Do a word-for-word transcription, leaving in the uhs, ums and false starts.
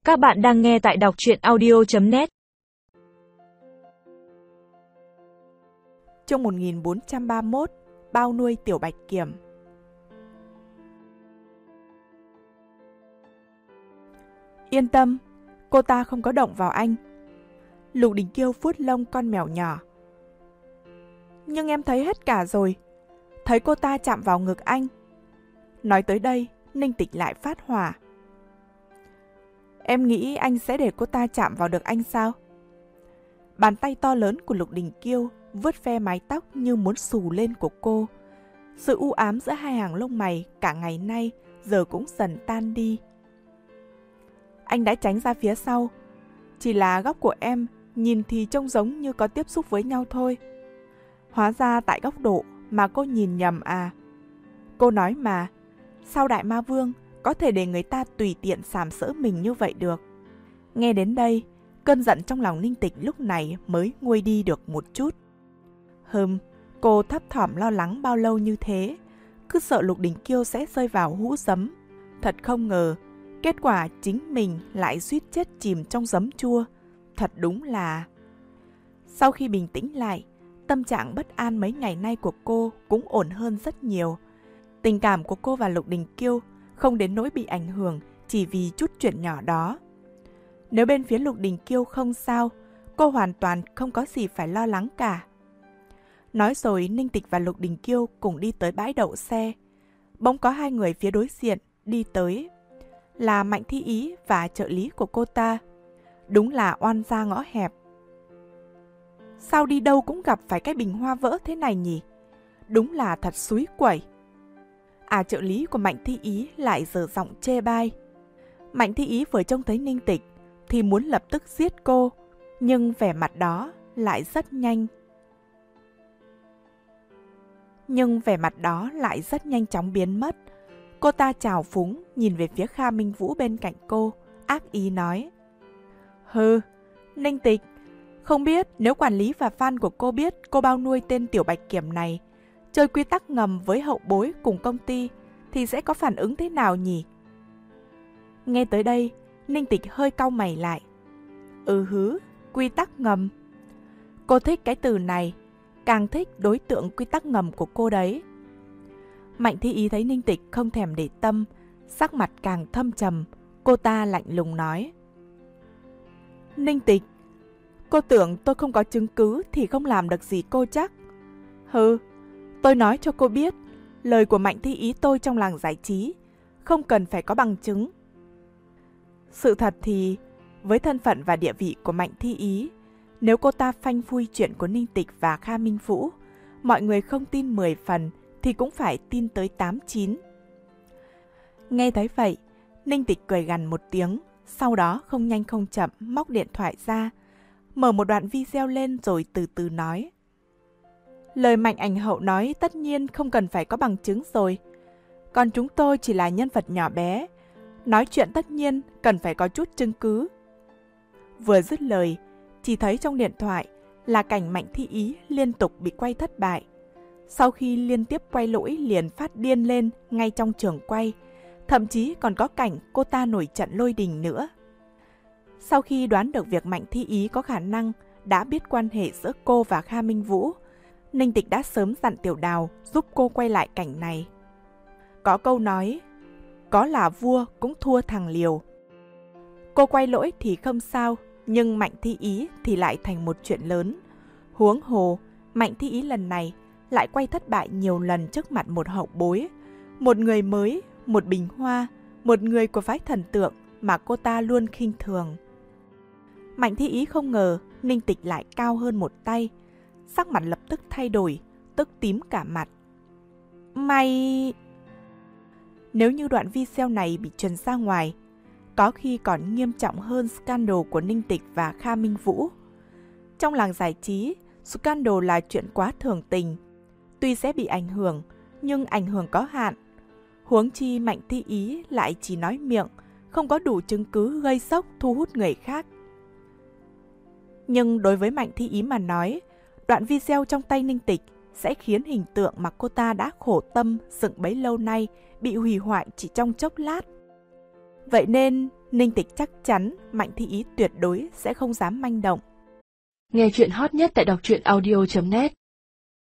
Các bạn đang nghe tại đọc truyện audio chấm net. Chương một nghìn bốn trăm ba mươi mốt, bao nuôi tiểu bạch kiểm. Yên tâm, cô ta không có động vào anh. Lục Đình Kiêu vuốt lông con mèo nhỏ. Nhưng em thấy hết cả rồi. Thấy cô ta chạm vào ngực anh. Nói tới đây, Ninh Tịch lại phát hỏa. Em nghĩ anh sẽ để cô ta chạm vào được anh sao? Bàn tay to lớn của Lục Đình Kiêu vuốt ve mái tóc như muốn xù lên của cô. Sự u ám giữa hai hàng lông mày cả ngày nay giờ cũng dần tan đi. Anh đã tránh ra phía sau. Chỉ là góc của em nhìn thì trông giống như có tiếp xúc với nhau thôi. Hóa ra tại góc độ mà cô nhìn nhầm à. Cô nói mà, sao Đại Ma Vương có thể để người ta tùy tiện sàm sỡ mình như vậy được? Nghe đến đây, cơn giận trong lòng Ninh Tịch lúc này mới nguôi đi được một chút. Hừm, cô thấp thỏm lo lắng bao lâu như thế, cứ sợ Lục Đình Kiêu sẽ rơi vào hũ giấm. Thật không ngờ, kết quả chính mình lại suýt chết chìm trong giấm chua. Thật đúng là... Sau khi bình tĩnh lại, tâm trạng bất an mấy ngày nay của cô cũng ổn hơn rất nhiều. Tình cảm của cô và Lục Đình Kiêu không đến nỗi bị ảnh hưởng chỉ vì chút chuyện nhỏ đó. Nếu bên phía Lục Đình Kiêu không sao, cô hoàn toàn không có gì phải lo lắng cả. Nói rồi Ninh Tịch và Lục Đình Kiêu cùng đi tới bãi đậu xe. Bỗng có hai người phía đối diện đi tới. Là Mạnh Thi Ý và trợ lý của cô ta. Đúng là oan gia ngõ hẹp. Sao đi đâu cũng gặp phải cái bình hoa vỡ thế này nhỉ? Đúng là thật xúi quẩy. À, trợ lý của Mạnh Thi Ý lại giở giọng chê bai. Mạnh Thi Ý vừa trông thấy Ninh Tịch thì muốn lập tức giết cô, nhưng vẻ mặt đó lại rất nhanh. Nhưng vẻ mặt đó lại rất nhanh chóng biến mất. Cô ta trào phúng nhìn về phía Kha Minh Vũ bên cạnh cô, ác ý nói. Hừ, Ninh Tịch, không biết nếu quản lý và fan của cô biết cô bao nuôi tên tiểu bạch kiểm này, chơi quy tắc ngầm với hậu bối cùng công ty thì sẽ có phản ứng thế nào nhỉ? Nghe tới đây, Ninh Tịch hơi cau mày lại. Ừ hứ, quy tắc ngầm. Cô thích cái từ này, càng thích đối tượng quy tắc ngầm của cô đấy. Mạnh Thi Ý thấy Ninh Tịch không thèm để tâm, sắc mặt càng thâm trầm, cô ta lạnh lùng nói. Ninh Tịch, cô tưởng tôi không có chứng cứ thì không làm được gì cô chắc? Hừ, tôi nói cho cô biết, lời của Mạnh Thi Ý tôi trong làng giải trí, không cần phải có bằng chứng. Sự thật thì, với thân phận và địa vị của Mạnh Thi Ý, nếu cô ta phanh phui chuyện của Ninh Tịch và Kha Minh Vũ, mọi người không tin mười phần thì cũng phải tin tới tám chín. Nghe thấy vậy, Ninh Tịch cười gằn một tiếng, sau đó không nhanh không chậm móc điện thoại ra, mở một đoạn video lên rồi từ từ nói. Lời Mạnh ảnh hậu nói tất nhiên không cần phải có bằng chứng rồi. Còn chúng tôi chỉ là nhân vật nhỏ bé, nói chuyện tất nhiên cần phải có chút chứng cứ. Vừa dứt lời, chỉ thấy trong điện thoại là cảnh Mạnh Thi Ý liên tục bị quay thất bại. Sau khi liên tiếp quay lỗi liền phát điên lên ngay trong trường quay, thậm chí còn có cảnh cô ta nổi trận lôi đình nữa. Sau khi đoán được việc Mạnh Thi Ý có khả năng đã biết quan hệ giữa cô và Kha Minh Vũ, Ninh Tịch đã sớm dặn Tiểu Đào giúp cô quay lại cảnh này. Có câu nói, có là vua cũng thua thằng liều. Cô quay lỗi thì không sao, nhưng Mạnh Thi Ý thì lại thành một chuyện lớn. Huống hồ, Mạnh Thi Ý lần này lại quay thất bại nhiều lần trước mặt một hậu bối, một người mới, một bình hoa, một người của phái thần tượng mà cô ta luôn khinh thường. Mạnh Thi Ý không ngờ Ninh Tịch lại cao hơn một tay, sắc mặt lập tức thay đổi, tức tím cả mặt. Mày... Nếu như đoạn video này bị truyền ra ngoài, có khi còn nghiêm trọng hơn scandal của Ninh Tịch và Kha Minh Vũ. Trong làng giải trí, scandal là chuyện quá thường tình. Tuy sẽ bị ảnh hưởng, nhưng ảnh hưởng có hạn. Huống chi Mạnh Thi Ý lại chỉ nói miệng, không có đủ chứng cứ gây sốc thu hút người khác. Nhưng đối với Mạnh Thi Ý mà nói, đoạn video trong tay Ninh Tịch sẽ khiến hình tượng mà cô ta đã khổ tâm dựng bấy lâu nay bị hủy hoại chỉ trong chốc lát. Vậy nên Ninh Tịch chắc chắn Mạnh Thị Ý tuyệt đối sẽ không dám manh động. Nghe chuyện hot nhất tại đọc truyện audio chấm net